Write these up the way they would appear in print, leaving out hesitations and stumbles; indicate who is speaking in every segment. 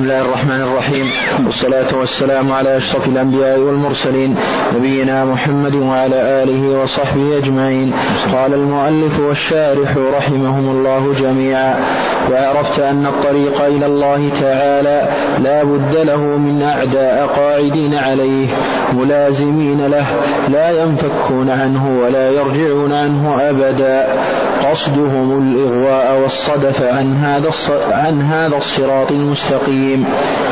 Speaker 1: بسم الله الرحمن الرحيم، والصلاة والسلام على أشرف الأنبياء والمرسلين نبينا محمد وعلى آله وصحبه أجمعين. قال المؤلف والشارح رحمهم الله جميعا: وعرفت أن الطريق إلى الله تعالى لا بد له من أعداء قاعدين عليه ملازمين له لا ينفكون عنه ولا يرجعون عنه أبدا، قصدهم الإغواء والصدف عن هذا الصراط المستقيم.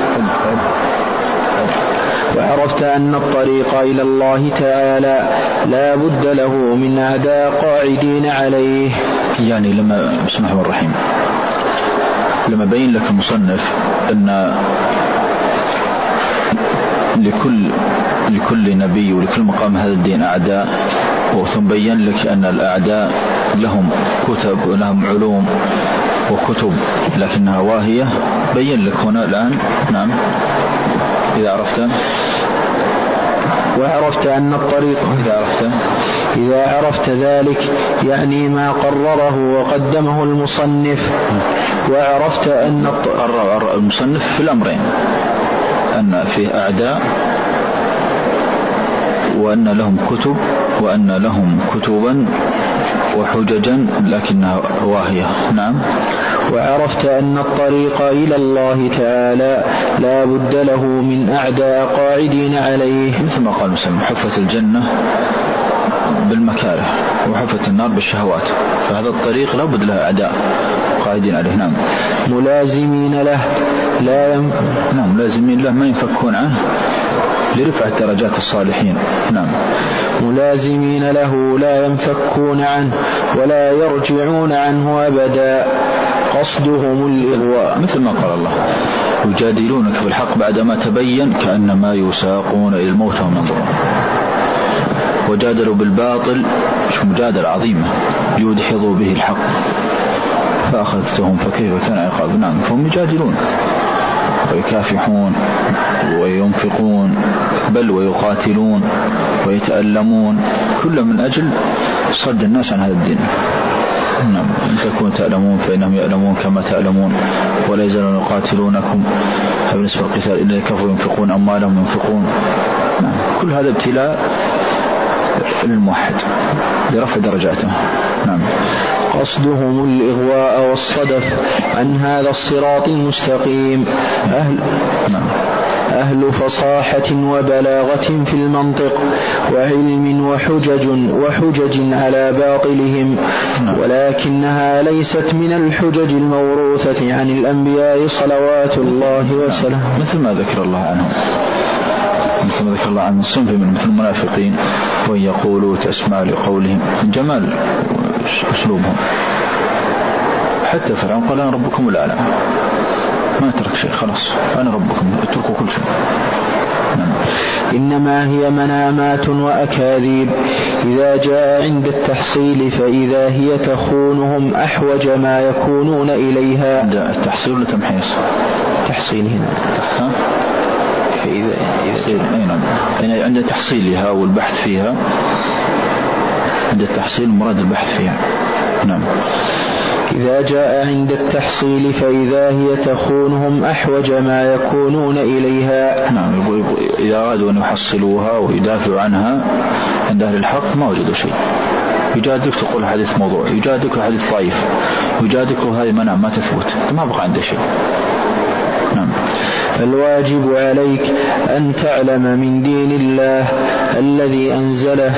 Speaker 1: وعرفت أن الطريق إلى الله تعالى لا بد له من أعداء قاعدين عليه.
Speaker 2: يعني لما بسم الله الرحمن الرحيم لما بين لك المصنف أن لكل نبي ولكل مقام هذا الدين أعداء، وثم بين لك أن الأعداء لهم كتب ولهم علوم وكتب لكنها واهية، بين لك هنا الآن. نعم،
Speaker 1: وعرفت أن الطريق إذا عرفت ذلك يعني ما قرره وقدمه المصنف. وعرفت أن
Speaker 2: المصنف في الأمرين، أن فيه أعداء وأن لهم كتب وأن لهم كتبا وحججا لكنها واهية. نعم.
Speaker 1: وعرفت أن الطريق إلى الله تعالى لا بد له من أعداء قاعدين عليه،
Speaker 2: مثل ما قال المسلم: حفت الجنة بالمكاره وحفت النار بالشهوات، فهذا الطريق لا بد له أعداء قاعدين عليه. نعم.
Speaker 1: ملازمين له
Speaker 2: ملازمين له ما ينفكون عنه لرفع درجات الصالحين. نعم.
Speaker 1: ملازمين له لا ينفكون عنه ولا يرجعون عنه أبدا، قصدهم الإغواء،
Speaker 2: مثل ما قال الله: يجادلونك في الحق بعدما تبين كأنما يساقون إلى الموت وهم ينظرون. وجادلوا بالباطل، مجادلة عظيمة، ليدحضوا به الحق فأخذتهم فكيف كان عقاب. نعم. فهم يجادلون ويكافحون وينفقون بل ويقاتلون ويتألمون، كل من أجل صد الناس عن هذا الدين. نعم. إن تكونوا تألمون فإنهم يألمون كما تألمون ولا يزالون يقاتلونكم بالنسبة للقتال إلا كفروا ينفقون أموالهم ينفقون. نعم. كل هذا ابتلاء للموحد لرفع درجاته. نعم.
Speaker 1: قصدهم الإغواء والصدف عن هذا الصراط المستقيم. أهل فصاحة وبلاغة في المنطق وعلم وحجج على باطلهم، ولكنها ليست من الحجج الموروثة عن الأنبياء صلوات الله وسلامه،
Speaker 2: مثل ما ذكر الله عنهم، مثل ما ذكر الله عن صنف من مثل المنافقين وإن يقولوا تسمع لقولهم، من جمال أسلوبهم. حتى فرعون قال: أنا ربكم الأعلى، ما ترك شيء، خلاص أنا ربكم، اتركوا كل شيء. نعم.
Speaker 1: إنما هي منامات وأكاذيب، إذا جاء عند التحصيل فإذا هي تخونهم أحوج ما يكونون إليها.
Speaker 2: التحصيل ولا تمحيص؟
Speaker 1: تحصيل هنا.
Speaker 2: يعني عند تحصيلها والبحث فيها، عند التحصيل مراد البحث فيها. نعم.
Speaker 1: إذا جاء عند التحصيل فإذا هي تخونهم أحوج ما يكونون إليها.
Speaker 2: نعم. إذا أرادوا أن يحصلوها ويدافعوا عنها عند أهل الحق ما وجدوا شيء، يجادلك تقول حديث موضوع، يجادلك حديث ضعيف، يجادلك هذه منام ما تثبت، ما بقى عنده شيء. نعم.
Speaker 1: فالواجب عليك أن تعلم من دين الله الذي أنزله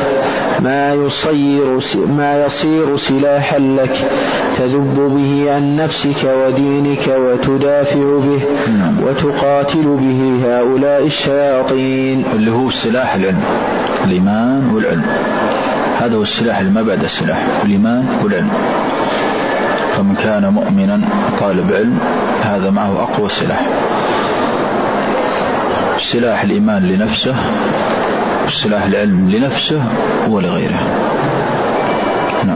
Speaker 1: ما يصير سلاحا لك تذب به عن نفسك ودينك وتدافع به وتقاتل به هؤلاء الشياطين،
Speaker 2: اللي هو السلاح العلم، الإيمان والعلم. هذا هو السلاح اللي ما بعد السلاح، الإيمان والعلم. فمن كان مؤمنا طالب علم هذا معه أقوى سلاح، سلاح الإيمان لنفسه، سلاح العلم لنفسه ولغيره. نعم.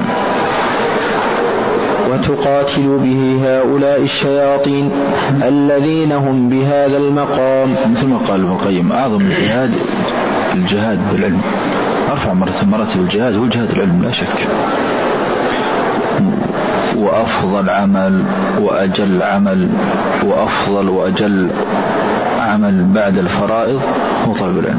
Speaker 1: وتقاتل به هؤلاء الشياطين الذين هم بهذا المقام،
Speaker 2: مثل ما قال ابن القيم: أعظم الجهاد بالعلم، أرفع مراتب الجهاد هو جهاد العلم لا شك. وأفضل عمل وأجل عمل وأفضل وأجل عمل بعد الفرائض هو طلب العلم.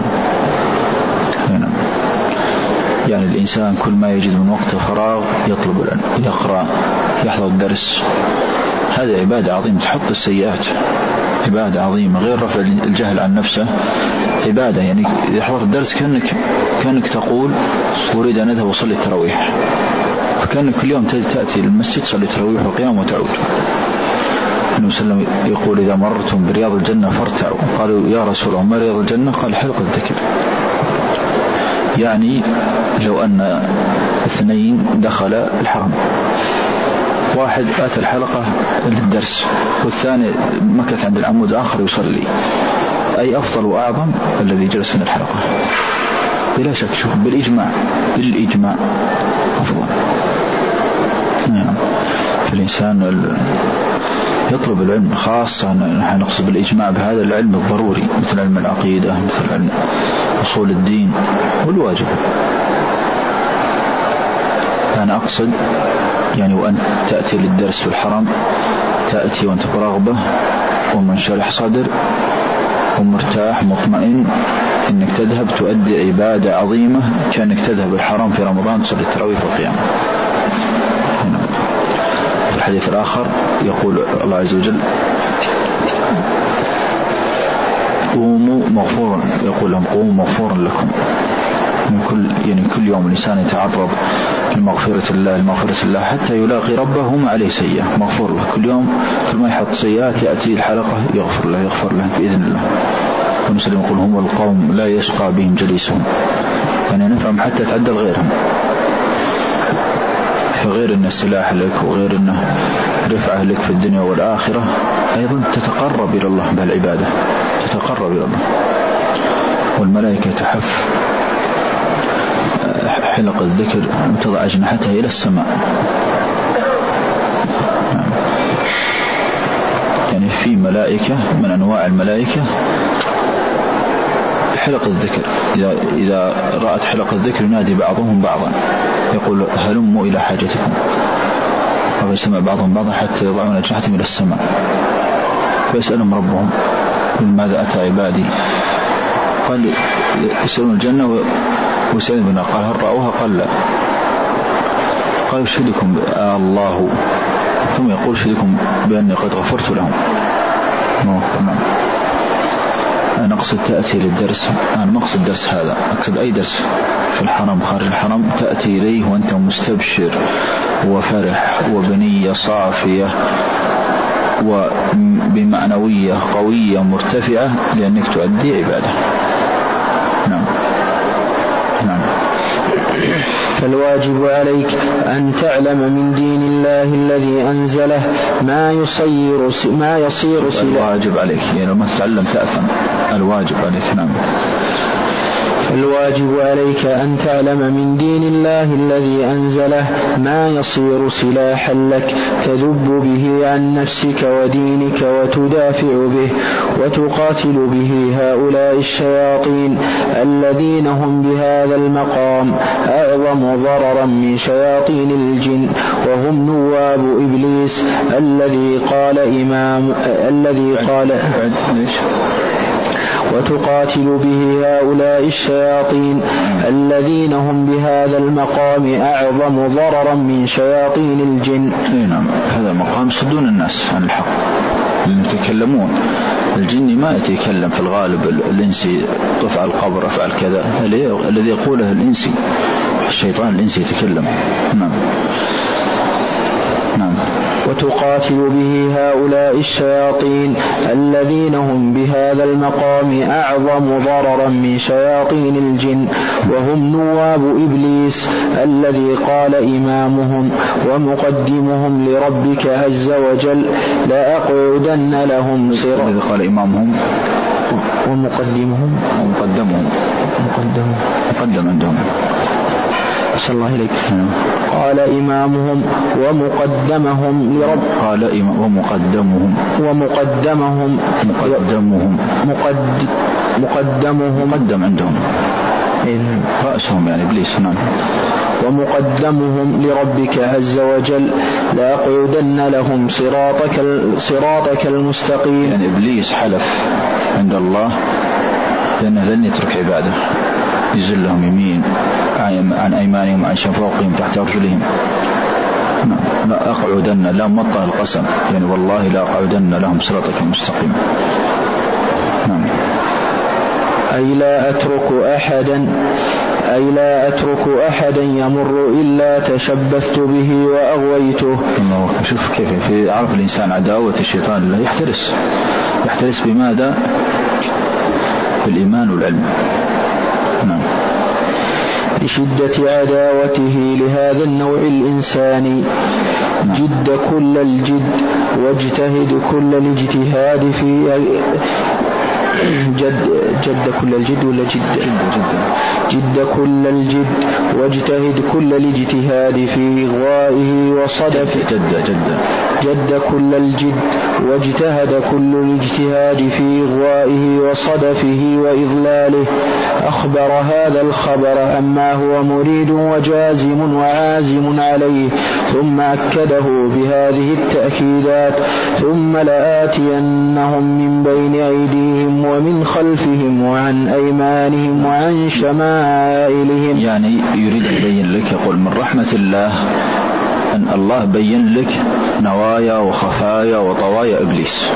Speaker 2: يعني الإنسان كل ما يجد من وقت فراغ يطلب العلم، يقرأ، يحضر الدرس. هذه عبادة عظيمة تحط السيئات، عبادة عظيمة غير رفع الجهل عن نفسه، عبادة. يعني إذا حضر الدرس كأنك تقول أريد أن أذهب وصلي التراويح، فكأنك كل يوم تأتي للمسجد تصلي التراويح وقيام وتعود. النبي صلى الله عليه وسلم يقول إذا مررتم برياض الجنة فارتعوا. قالوا يا رسول الله ما رياض الجنة؟ قال حلقة الذكر. يعني لو أن اثنين دخل الحرم، واحد أتى الحلقة للدرس والثاني مكث عند العمود آخر يصلي، أي أفضل وأعظم الذي جلس عند الحلقة بلا شك. شوف بالإجماع أفضل. فالإنسان يطلب العلم، خاصة نحن نقصد بالإجماع بهذا العلم الضروري مثل علم العقيدة، مثل علم أصول الدين والواجب. أنا أقصد يعني وأن تأتي للدرس في الحرم، تأتي وأنت برغبة ومنشرح صدر ومرتاح مطمئن إنك تذهب تؤدي عبادة عظيمة كأنك تذهب الحرم في رمضان تصلي التراويح والقيام. في الحديث الآخر يقول الله عز وجل قوموا مغفورا، يقول لهم قوموا مغفورا لكم. يعني كل يوم الإنسان يتعرض لمغفرة الله حتى يلاقي ربه وما عليه سيئة، مغفور له كل يوم. كل ما يحط سيئات يأتي الحلقة يغفر له بإذن الله. ونسلم يقول هم القوم لا يشقى بهم جليسهم، يعني نفهم حتى تعدل غيرهم. فغير أن السلاح لك وغير أنه رفعه لك في الدنيا والآخرة، أيضا تتقرب إلى الله بالعبادة، تتقرب إلى الله. والملائكة تحف حلق الذكر وتضع أجنحتها إلى السماء. يعني في ملائكة من أنواع الملائكة حلق الذكر، إذا رأت حلق الذكر ينادي بعضهم بعضا يقول هلموا إلى حاجتكم، فيسمع بعضهم بعضا حتى يضعون أجنحتهم إلى السماء فيسألهم ربهم ماذا أتى عبادي؟ قال يسألون الجنة ويسألون بنا. قال هل رأوها؟ قال لا. قال يشهدكم الله، ثم يقول يشهدكم بأني قد غفرت لهم. أنا أقصد تأتي للدرس، أنا مقصد درس هذا، أقصد أي درس في الحرم خارج الحرم تأتي إليه وأنت مستبشر وفرح وبنية صافية وبمعنوية قوية مرتفعة لأنك تؤدي عبادة. نعم.
Speaker 1: فالواجب عليك أن تعلم من دين الله الذي أنزله ما يصير
Speaker 2: الواجب عليك، يعني ما تتعلم تأثم، الواجب عليك. نعم.
Speaker 1: فالواجب عليك أن تعلم من دين الله الذي أنزله ما يصير سلاحا لك تذب به عن نفسك ودينك وتدافع به وتقاتل به هؤلاء الشياطين الذين هم بهذا المقام أعظم ضررا من شياطين الجن وهم نواب إبليس الذي قال وتقاتل به هؤلاء الشياطين الذين هم بهذا المقام أعظم ضررا من شياطين الجن.
Speaker 2: نعم، هذا مقام يصدون الناس عن الحق، يتكلمون. الجن ما يتكلم في الغالب، الإنسي طفع القبر افعل كذا، الذي يقوله الإنسي، الشيطان الإنسي يتكلم. نعم.
Speaker 1: وتقاتل به هؤلاء الشياطين الذين هم بهذا المقام أعظم ضررا من شياطين الجن وهم نواب إبليس الذي قال إمامهم ومقدمهم لربك عز وجل لأقعدن لهم صراطك.
Speaker 2: الذي قال إمامهم
Speaker 1: ومقدمهم
Speaker 2: مقدم عندهم.
Speaker 1: صلى الله عليك. قال إمامهم ومقدمهم لرب
Speaker 2: قال ومقدمهم
Speaker 1: مقدم عندهم
Speaker 2: رأسهم يعني إبليس. نعم.
Speaker 1: ومقدمهم لربك عز وجل لأقعدن لهم صراطك المستقيم.
Speaker 2: يعني إبليس حلف عند الله لأنه لن يترك عباده، يزلهم يمين عن أيمانهم وعن فوقهم تحت أرجلهم. لا أقعدن، لا مطلع القسم، يعني والله لا أقعدن لهم صراطك المستقيم.
Speaker 1: أي لا أترك أحدا يمر إلا تشبثت به وأغويته.
Speaker 2: شوف كيف في عرف الإنسان عداوة الشيطان الله يحترس بماذا؟ بالإيمان والعلم.
Speaker 1: لشدة عداوته لهذا النوع الإنساني جد كل الجد واجتهد كل الاجتهاد في جد كل الجد ولا جد كل الجد واجتهد كل الاجتهاد في إغوائه وصدفه. جد كل الجد واجتهد كل الاجتهاد في إغوائه وصدفه وإضلاله. أخبر هذا الخبر عما هو مريد وجازم وعازم عليه، ثم أكده بهذه التأكيدات: ثم لآتينهم من بين أيديهم ومن خلفهم وعن أيمانهم وعن شمائلهم.
Speaker 2: يعني يريد أن يبين لك، يقول من رحمة الله أن الله بين لك نوايا وخفايا وطوايا إبليس،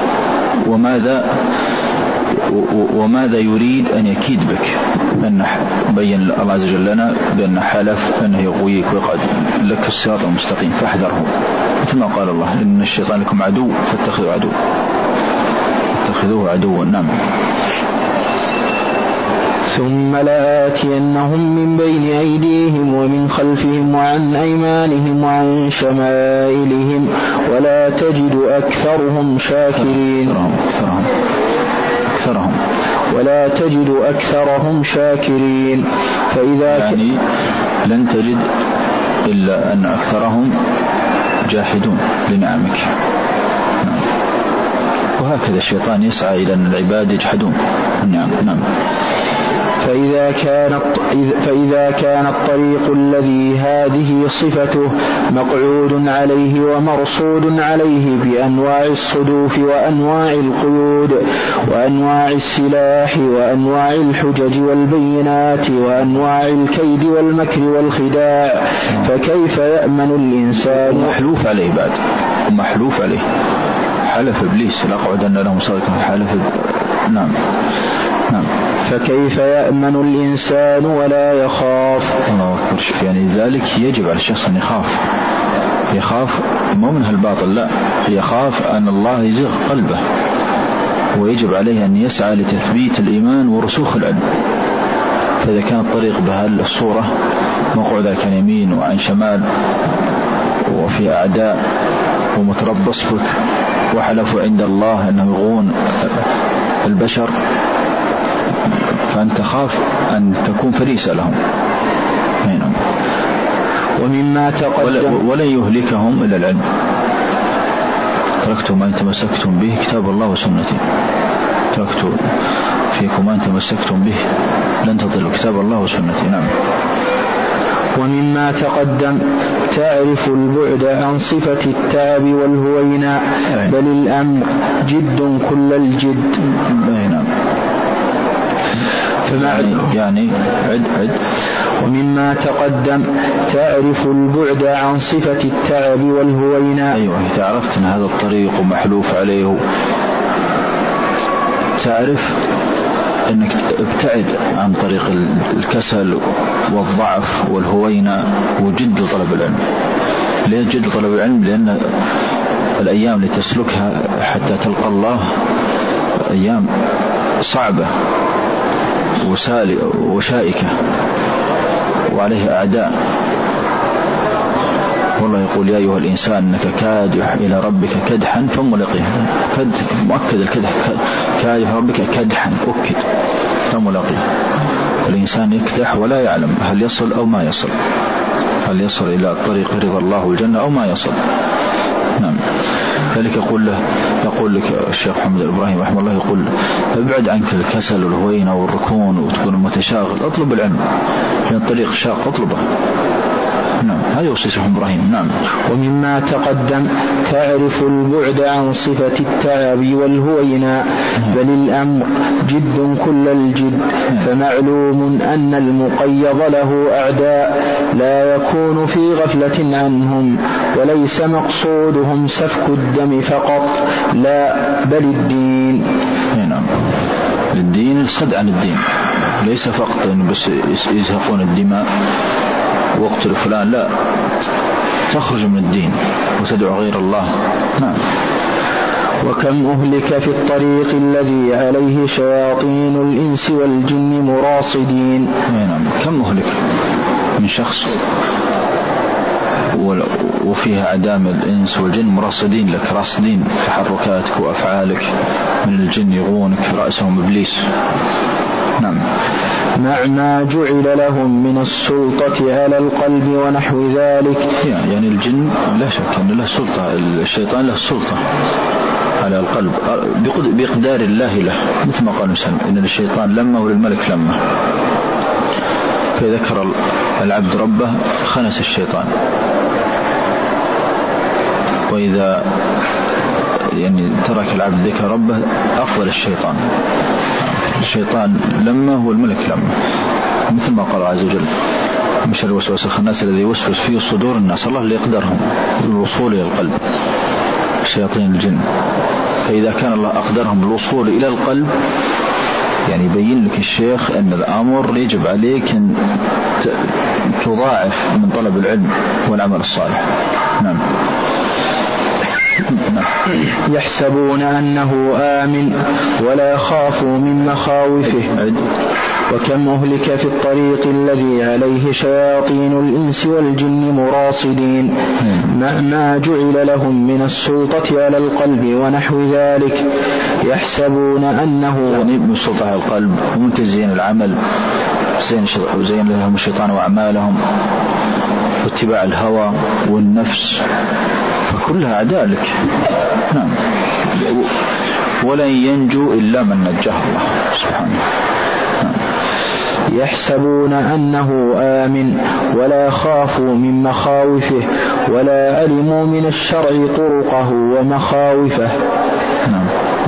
Speaker 2: وماذا يريد أن يكيد بك. أن بين الله عز وجل لنا بأن حلف أنه يغويك ويقعد لك الصراط المستقيم فاحذره، مثل ما قال الله: إن الشيطان لكم عدو فاتخذوه عدوا. نعم.
Speaker 1: ثم لآتينهم من بين أيديهم ومن خلفهم وعن أيمانهم وعن شمائلهم ولا تجد أكثرهم شاكرين. ولا تجد أكثرهم شاكرين. فإذا
Speaker 2: يعني لن تجد إلا أن أكثرهم جاحدون لنعمك. وهكذا الشيطان يسعى إلى أن العباد يجحدون. نعم.
Speaker 1: فإذا كان الطريق الذي هذه صفته مقعود عليه ومرصود عليه بأنواع الصدوف وأنواع القيود وأنواع السلاح وأنواع الحجج والبينات وأنواع الكيد والمكر والخداع، فكيف يأمن الإنسان؟
Speaker 2: محلوف عليه حلف إبليس لأقعدن لهم صراطك حلف. نعم.
Speaker 1: فكيف يأمن الإنسان ولا يخاف؟
Speaker 2: الله أكبر. يعني ذلك يجب على الشخص أن يخاف مو من هالباطل، لا، يخاف أن الله يزغ قلبه، ويجب عليه أن يسعى لتثبيت الإيمان ورسوخ العلم. فإذا كان الطريق بهالصورة مقعود عن يمين وعن شمال وفي أعداء ومتربص بك وحلفوا عند الله أنه يغون البشر، فأنت خاف أن تكون فريسة لهم.
Speaker 1: ومما تقدم
Speaker 2: ولا يهلكهم إلا العلم. تركتم ما إن تمسكتم به كتاب الله وسنتي، تركت فيكم ما إن تمسكتم به لن تضلوا كتاب الله وسنتي. نعم.
Speaker 1: ومما تقدم تعرف البعد عن صفة التعب والهويناء، بل الأمر جد كل الجد.
Speaker 2: نعم. يعني عد.
Speaker 1: ومما تقدم تعرف البعد عن صفة التعب والهويناء.
Speaker 2: أيوة، إذا عرفت أن هذا الطريق محلوف عليه تعرف أنك ابتعد عن طريق الكسل والضعف والهوينة وجد طلب العلم. ليه جد طلب العلم؟ لأن الأيام اللي تسلكها حتى تلقى الله أيام صعبة وشائكة وعليه أعداء. والله يقول: يا أيها الإنسان إنك كادح إلى ربك كدحا فملاقيه. مؤكد الكدح، كادح ربك كدحا، أكد فملاقيه. الإنسان يكدح ولا يعلم هل يصل أو ما يصل، هل يصل إلى طريق رضا الله والجنة أو ما يصل. نعم. ذلك يقول لك الشيخ محمد إبراهيم رحمه الله، يقول: ابعد عنك الكسل والهوينة والركون وتكون متشاغل، اطلب العلم، لأن الطريق شاق، اطلبه. نعم هذا وصيتهم إبراهيم. نعم.
Speaker 1: ومما تقدم تعرف البعد عن صفة التعب والهوينا بل الأمر جد كل الجد فمعلوم أن المقيض له أعداء لا يكون في غفلة عنهم وليس مقصودهم سفك الدم فقط لا بل الدين.
Speaker 2: نعم الدين الصد عن الدين ليس فقط أنه بس يزهقون الدماء واقتل فلان لا تخرج من الدين وتدعو غير الله. نعم.
Speaker 1: وكم أهلك في الطريق الذي عليه شياطين الإنس والجن مراصدين.
Speaker 2: نعم كم أهلك من شخص وفيها عدام الإنس والجن مراصدين لك راصدين تحركاتك وأفعالك من الجن يغونك رأسهم إبليس. نعم.
Speaker 1: مع ما جعل لهم من السلطة على القلب ونحو ذلك.
Speaker 2: يعني الجن لا شك أن له سلطة الشيطان له سلطة على القلب بإقدار الله له مثل ما قال مسلم إن الشيطان لما وللملك لما فذكر العبد ربه خنس الشيطان وإذا يعني ترك العبد ذكر ربه أفضل الشيطان. الشيطان لما هو الملك لما مثل ما قال عز وجل مش الوسواس الخناس الذي يوسوس فيه صدور الناس الله اللي يقدرهم للوصول إلى القلب شياطين الجن. فإذا كان الله أقدرهم للوصول إلى القلب يعني يبين لك الشيخ أن الأمر يجب عليك أن تضاعف من طلب العلم والعمل الصالح. نعم.
Speaker 1: يحسبون أنه آمن ولا يخافوا من مخاوفه. وكم أهلك في الطريق الذي عليه شياطين الإنس والجن مراصدين مع ما جعل لهم من السلطة على القلب ونحو ذلك يحسبون أنه
Speaker 2: يعني من السلطة على القلب ومن تزيين العمل وزين لهم الشيطان وأعمالهم واتباع الهوى والنفس فكلها أعداء لك. نعم. ولن ينجو إلا من نجاه الله سبحانه. نعم.
Speaker 1: يحسبون أنه آمن ولا خافوا من مخاوفه ولا علموا من الشرع طرقه ومخاوفه.
Speaker 2: نعم.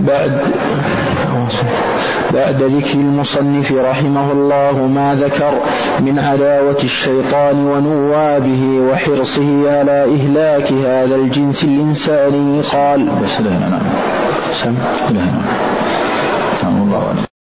Speaker 1: بعد ذكر المصنف رحمه الله ما ذكر من عداوة الشيطان ونوابه وحرصه على إهلاك هذا الجنس الإنساني قال
Speaker 2: بس لهنا. نعم.
Speaker 1: سمع لهنا.
Speaker 2: نعم. الله أعلم.